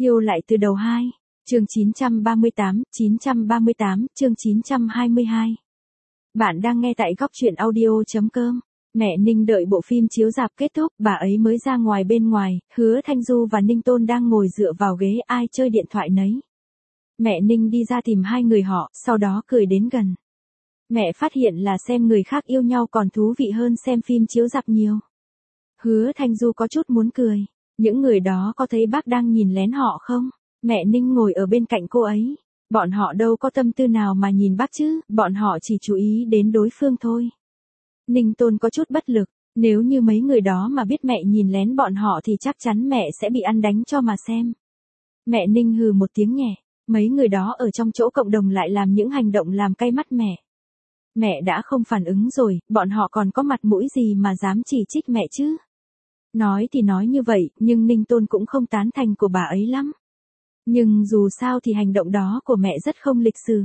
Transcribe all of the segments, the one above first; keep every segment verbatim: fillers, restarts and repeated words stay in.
Yêu lại từ đầu hai. Chương chín trăm ba mươi tám, chín trăm ba mươi tám, chương chín trăm hai mươi hai. Bạn đang nghe tại góc truyện audio.com. Mẹ Ninh đợi bộ phim chiếu rạp kết thúc, bà ấy mới ra ngoài bên ngoài, Hứa Thanh Du và Ninh Tôn đang ngồi dựa vào ghế ai chơi điện thoại nấy. Mẹ Ninh đi ra tìm hai người họ, sau đó cười đến gần. Mẹ phát hiện là xem người khác yêu nhau còn thú vị hơn xem phim chiếu rạp nhiều. Hứa Thanh Du có chút muốn cười. Những người đó có thấy bác đang nhìn lén họ không? Mẹ Ninh ngồi ở bên cạnh cô ấy. Bọn họ đâu có tâm tư nào mà nhìn bác chứ, bọn họ chỉ chú ý đến đối phương thôi. Ninh Tôn có chút bất lực, nếu như mấy người đó mà biết mẹ nhìn lén bọn họ thì chắc chắn mẹ sẽ bị ăn đánh cho mà xem. Mẹ Ninh hừ một tiếng nhẹ, mấy người đó ở trong chỗ cộng đồng lại làm những hành động làm cay mắt mẹ. Mẹ đã không phản ứng rồi, bọn họ còn có mặt mũi gì mà dám chỉ trích mẹ chứ? Nói thì nói như vậy, nhưng Ninh Tôn cũng không tán thành của bà ấy lắm. Nhưng dù sao thì hành động đó của mẹ rất không lịch sự.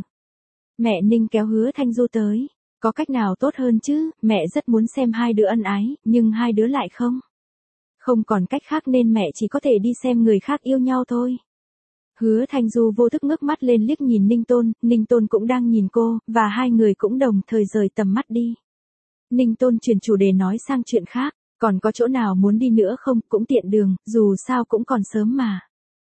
Mẹ Ninh kéo Hứa Thanh Du tới. Có cách nào tốt hơn chứ, mẹ rất muốn xem hai đứa ân ái, nhưng hai đứa lại không. Không còn cách khác nên mẹ chỉ có thể đi xem người khác yêu nhau thôi. Hứa Thanh Du vô thức ngước mắt lên liếc nhìn Ninh Tôn, Ninh Tôn cũng đang nhìn cô, và hai người cũng đồng thời rời tầm mắt đi. Ninh Tôn chuyển chủ đề nói sang chuyện khác, còn có chỗ nào muốn đi nữa không, cũng tiện đường, dù sao cũng còn sớm mà.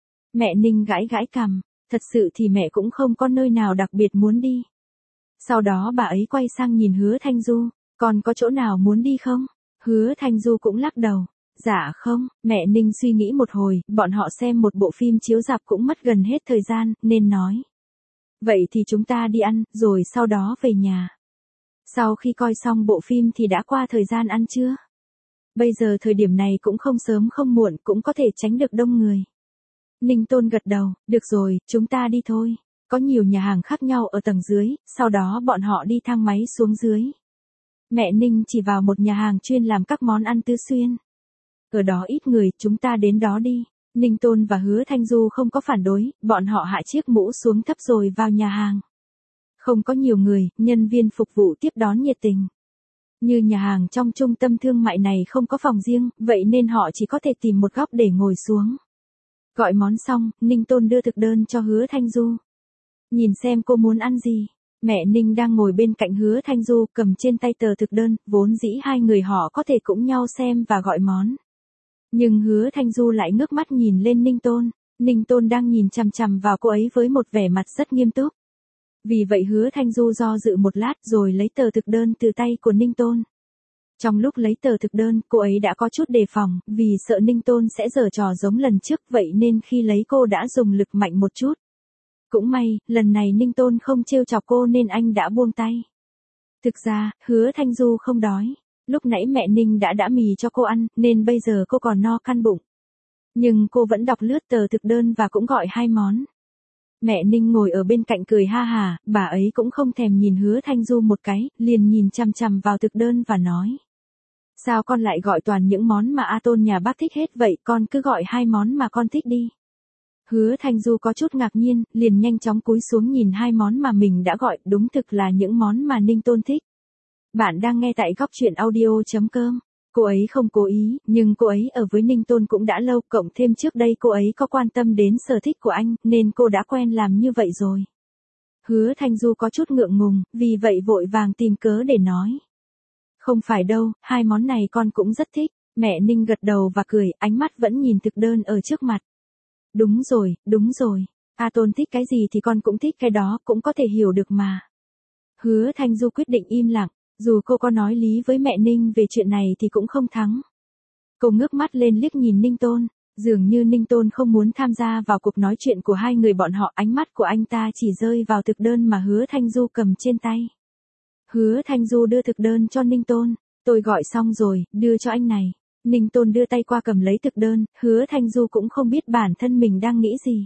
Mẹ Ninh gãi gãi cằm, thật sự thì mẹ cũng không có nơi nào đặc biệt muốn đi. Sau đó bà ấy quay sang nhìn Hứa Thanh Du, còn có chỗ nào muốn đi không? Hứa Thanh Du cũng lắc đầu. Dạ không, mẹ Ninh suy nghĩ một hồi, bọn họ xem một bộ phim chiếu rạp cũng mất gần hết thời gian, nên nói. Vậy thì chúng ta đi ăn, rồi sau đó về nhà. Sau khi coi xong bộ phim thì đã qua thời gian ăn trưa. Bây giờ thời điểm này cũng không sớm không muộn, cũng có thể tránh được đông người. Ninh Tôn gật đầu, được rồi, chúng ta đi thôi. Có nhiều nhà hàng khác nhau ở tầng dưới, sau đó bọn họ đi thang máy xuống dưới. Mẹ Ninh chỉ vào một nhà hàng chuyên làm các món ăn tứ xuyên. Ở đó ít người, chúng ta đến đó đi. Ninh Tôn và Hứa Thanh Du không có phản đối, bọn họ hạ chiếc mũ xuống thấp rồi vào nhà hàng. Không có nhiều người, nhân viên phục vụ tiếp đón nhiệt tình. Như nhà hàng trong trung tâm thương mại này không có phòng riêng, vậy nên họ chỉ có thể tìm một góc để ngồi xuống. Gọi món xong, Ninh Tôn đưa thực đơn cho Hứa Thanh Du. Nhìn xem cô muốn ăn gì. Mẹ Ninh đang ngồi bên cạnh Hứa Thanh Du cầm trên tay tờ thực đơn, vốn dĩ hai người họ có thể cùng nhau xem và gọi món. Nhưng Hứa Thanh Du lại ngước mắt nhìn lên Ninh Tôn. Ninh Tôn đang nhìn chằm chằm vào cô ấy với một vẻ mặt rất nghiêm túc. Vì vậy Hứa Thanh Du do dự một lát rồi lấy tờ thực đơn từ tay của Ninh Tôn. Trong lúc lấy tờ thực đơn, cô ấy đã có chút đề phòng, vì sợ Ninh Tôn sẽ giở trò giống lần trước, vậy nên khi lấy cô đã dùng lực mạnh một chút. Cũng may, lần này Ninh Tôn không trêu chọc cô nên anh đã buông tay. Thực ra, Hứa Thanh Du không đói. Lúc nãy mẹ Ninh đã đã mì cho cô ăn, nên bây giờ cô còn no căn bụng. Nhưng cô vẫn đọc lướt tờ thực đơn và cũng gọi hai món. Mẹ Ninh ngồi ở bên cạnh cười ha hà, bà ấy cũng không thèm nhìn Hứa Thanh Du một cái, liền nhìn chằm chằm vào thực đơn và nói. Sao con lại gọi toàn những món mà A Tôn nhà bác thích hết vậy, con cứ gọi hai món mà con thích đi. Hứa Thanh Du có chút ngạc nhiên, liền nhanh chóng cúi xuống nhìn hai món mà mình đã gọi, đúng thực là những món mà Ninh Tôn thích. Bạn đang nghe tại góc truyện audio.com. Cô ấy không cố ý, nhưng cô ấy ở với Ninh Tôn cũng đã lâu, cộng thêm trước đây cô ấy có quan tâm đến sở thích của anh, nên cô đã quen làm như vậy rồi. Hứa Thanh Du có chút ngượng ngùng, vì vậy vội vàng tìm cớ để nói. Không phải đâu, hai món này con cũng rất thích. Mẹ Ninh gật đầu và cười, ánh mắt vẫn nhìn thực đơn ở trước mặt. Đúng rồi, đúng rồi. A Tôn thích cái gì thì con cũng thích cái đó, cũng có thể hiểu được mà. Hứa Thanh Du quyết định im lặng. Dù cô có nói lý với mẹ Ninh về chuyện này thì cũng không thắng. Cô ngước mắt lên liếc nhìn Ninh Tôn. Dường như Ninh Tôn không muốn tham gia vào cuộc nói chuyện của hai người bọn họ. Ánh mắt của anh ta chỉ rơi vào thực đơn mà Hứa Thanh Du cầm trên tay. Hứa Thanh Du đưa thực đơn cho Ninh Tôn. Tôi gọi xong rồi, đưa cho anh này. Ninh Tôn đưa tay qua cầm lấy thực đơn. Hứa Thanh Du cũng không biết bản thân mình đang nghĩ gì.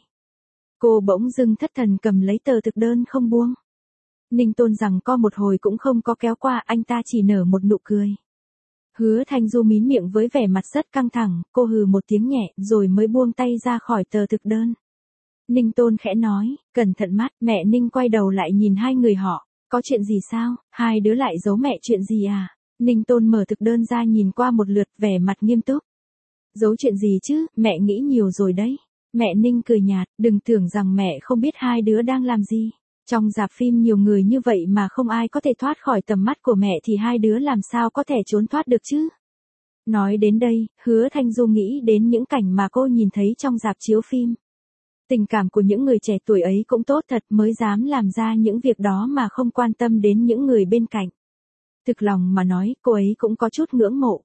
Cô bỗng dưng thất thần cầm lấy tờ thực đơn không buông. Ninh Tôn rằng co một hồi cũng không có kéo qua, anh ta chỉ nở một nụ cười. Hứa Thanh Du mím miệng với vẻ mặt rất căng thẳng, cô hừ một tiếng nhẹ, rồi mới buông tay ra khỏi tờ thực đơn. Ninh Tôn khẽ nói, cẩn thận mắt, mẹ Ninh quay đầu lại nhìn hai người họ, có chuyện gì sao, hai đứa lại giấu mẹ chuyện gì à? Ninh Tôn mở thực đơn ra nhìn qua một lượt, vẻ mặt nghiêm túc. Giấu chuyện gì chứ, mẹ nghĩ nhiều rồi đấy. Mẹ Ninh cười nhạt, đừng tưởng rằng mẹ không biết hai đứa đang làm gì. Trong rạp phim nhiều người như vậy mà không ai có thể thoát khỏi tầm mắt của mẹ thì hai đứa làm sao có thể trốn thoát được chứ. Nói đến đây, Hứa Thanh Du nghĩ đến những cảnh mà cô nhìn thấy trong rạp chiếu phim. Tình cảm của những người trẻ tuổi ấy cũng tốt thật mới dám làm ra những việc đó mà không quan tâm đến những người bên cạnh. Thực lòng mà nói, cô ấy cũng có chút ngưỡng mộ.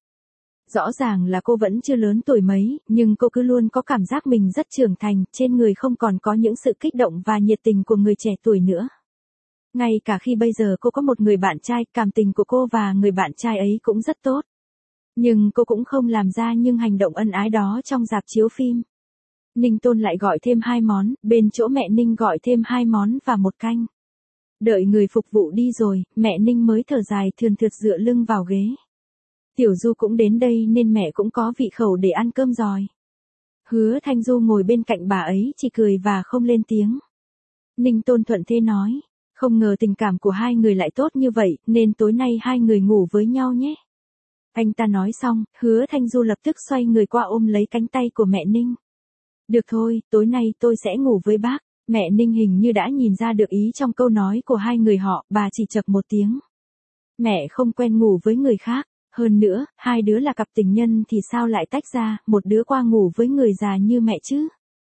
Rõ ràng là cô vẫn chưa lớn tuổi mấy, nhưng cô cứ luôn có cảm giác mình rất trưởng thành, trên người không còn có những sự kích động và nhiệt tình của người trẻ tuổi nữa. Ngay cả khi bây giờ cô có một người bạn trai, cảm tình của cô và người bạn trai ấy cũng rất tốt. Nhưng cô cũng không làm ra những hành động ân ái đó trong rạp chiếu phim. Ninh Tôn lại gọi thêm hai món, bên chỗ mẹ Ninh gọi thêm hai món và một canh. Đợi người phục vụ đi rồi, mẹ Ninh mới thở dài thườn thượt dựa lưng vào ghế. Tiểu Du cũng đến đây nên mẹ cũng có vị khẩu để ăn cơm rồi. Hứa Thanh Du ngồi bên cạnh bà ấy chỉ cười và không lên tiếng. Ninh Tôn thuận thế nói, không ngờ tình cảm của hai người lại tốt như vậy, nên tối nay hai người ngủ với nhau nhé. Anh ta nói xong, Hứa Thanh Du lập tức xoay người qua ôm lấy cánh tay của mẹ Ninh. Được thôi, tối nay tôi sẽ ngủ với bác. Mẹ Ninh hình như đã nhìn ra được ý trong câu nói của hai người họ, bà chỉ chậc một tiếng. Mẹ không quen ngủ với người khác, hơn nữa, hai đứa là cặp tình nhân thì sao lại tách ra, một đứa qua ngủ với người già như mẹ chứ.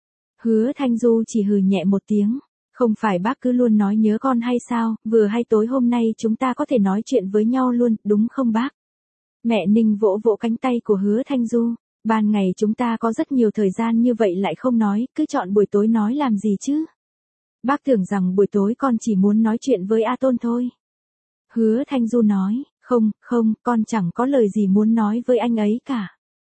Hứa Thanh Du chỉ hừ nhẹ một tiếng, không phải bác cứ luôn nói nhớ con hay sao, vừa hay tối hôm nay chúng ta có thể nói chuyện với nhau luôn, đúng không bác? Mẹ Ninh vỗ vỗ cánh tay của Hứa Thanh Du. Ban ngày chúng ta có rất nhiều thời gian như vậy lại không nói, cứ chọn buổi tối nói làm gì chứ? Bác tưởng rằng buổi tối con chỉ muốn nói chuyện với A Tôn thôi. Hứa Thanh Du nói, không, không, con chẳng có lời gì muốn nói với anh ấy cả.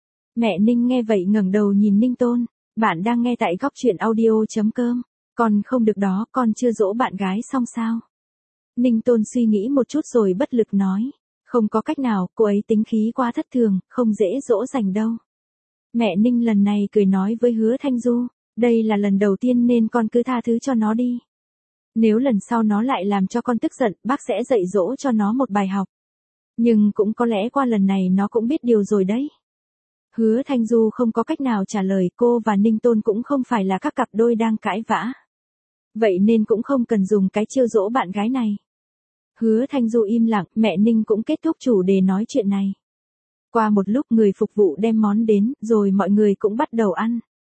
Mẹ Ninh nghe vậy ngẩng đầu nhìn Ninh Tôn, bạn đang nghe tại góc truyện audio chấm com. Con không được đó, con chưa dỗ bạn gái xong sao? Ninh Tôn suy nghĩ một chút rồi bất lực nói, không có cách nào, cô ấy tính khí quá thất thường, không dễ dỗ dành đâu. Mẹ Ninh lần này cười nói với Hứa Thanh Du, đây là lần đầu tiên nên con cứ tha thứ cho nó đi. Nếu lần sau nó lại làm cho con tức giận, bác sẽ dạy dỗ cho nó một bài học. Nhưng cũng có lẽ qua lần này nó cũng biết điều rồi đấy. Hứa Thanh Du không có cách nào trả lời, cô và Ninh Tôn cũng không phải là các cặp đôi đang cãi vã. Vậy nên cũng không cần dùng cái chiêu dỗ bạn gái này. Hứa Thanh Du im lặng, mẹ Ninh cũng kết thúc chủ đề nói chuyện này. Qua một lúc người phục vụ đem món đến, rồi mọi người cũng bắt đầu ăn.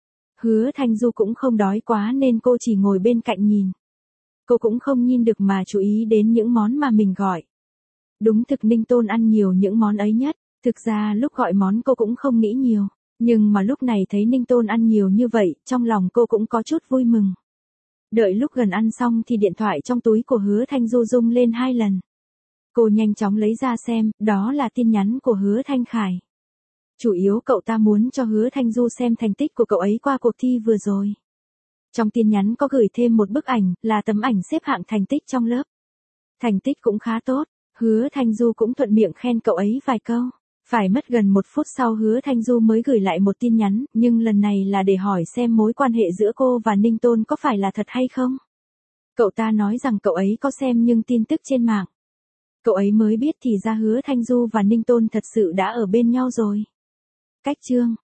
Hứa Thanh Du cũng không đói quá nên cô chỉ ngồi bên cạnh nhìn. Cô cũng không nhìn được mà chú ý đến những món mà mình gọi. Đúng thực Ninh Tôn ăn nhiều những món ấy nhất, thực ra lúc gọi món cô cũng không nghĩ nhiều. Nhưng mà lúc này thấy Ninh Tôn ăn nhiều như vậy, trong lòng cô cũng có chút vui mừng. Đợi lúc gần ăn xong thì điện thoại trong túi của Hứa Thanh Du rung lên hai lần. Cô nhanh chóng lấy ra xem, đó là tin nhắn của Hứa Thanh Khải. Chủ yếu cậu ta muốn cho Hứa Thanh Du xem thành tích của cậu ấy qua cuộc thi vừa rồi. Trong tin nhắn có gửi thêm một bức ảnh, là tấm ảnh xếp hạng thành tích trong lớp. Thành tích cũng khá tốt, Hứa Thanh Du cũng thuận miệng khen cậu ấy vài câu. Phải mất gần một phút sau Hứa Thanh Du mới gửi lại một tin nhắn, nhưng lần này là để hỏi xem mối quan hệ giữa cô và Ninh Tôn có phải là thật hay không. Cậu ta nói rằng cậu ấy có xem nhưng tin tức trên mạng. Cậu ấy mới biết thì ra Hứa Thanh Du và Ninh Tôn thật sự đã ở bên nhau rồi. Cách chương